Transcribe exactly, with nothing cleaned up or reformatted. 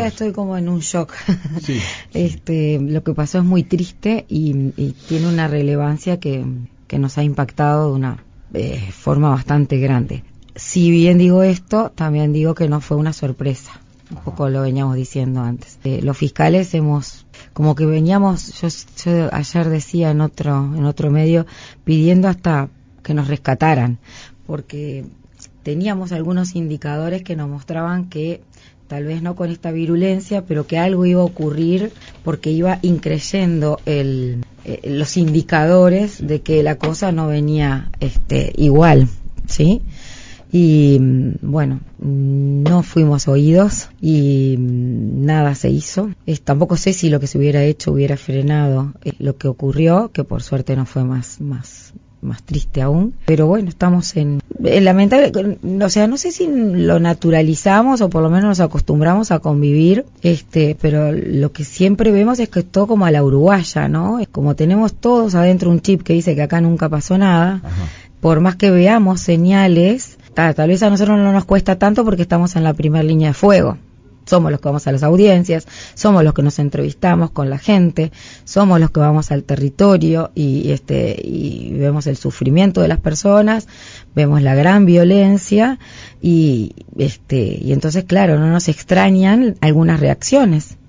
todavía estoy como en un shock. Sí. Este, lo que pasó es muy triste y, y tiene una relevancia que, que nos ha impactado de una eh, forma bastante grande. Si bien digo esto, también digo que no fue una sorpresa. Un poco lo veníamos diciendo antes. Eh, los fiscales hemos, como que veníamos, yo, yo ayer decía en otro, en otro medio, pidiendo hasta que nos rescataran, porque teníamos algunos indicadores que nos mostraban que tal vez no con esta virulencia, pero que algo iba a ocurrir porque iba increyendo el, eh, los indicadores de que la cosa no venía este, igual, ¿sí? Y bueno, no fuimos oídos y nada se hizo. Es, tampoco sé si lo que se hubiera hecho hubiera frenado eh, lo que ocurrió, que por suerte no fue más más más triste aún, pero bueno, estamos en, en lamentable, o sea, no sé si lo naturalizamos o por lo menos nos acostumbramos a convivir, este, pero lo que siempre vemos es que es todo como a la uruguaya, ¿no? Es como tenemos todos adentro un chip que dice que acá nunca pasó nada. Ajá. Por más que veamos señales, tal, tal vez a nosotros no nos cuesta tanto porque estamos en la primera línea de fuego. Somos los que vamos a las audiencias, somos los que nos entrevistamos con la gente, somos los que vamos al territorio y este y vemos el sufrimiento de las personas, vemos la gran violencia y este y entonces claro, no nos extrañan algunas reacciones.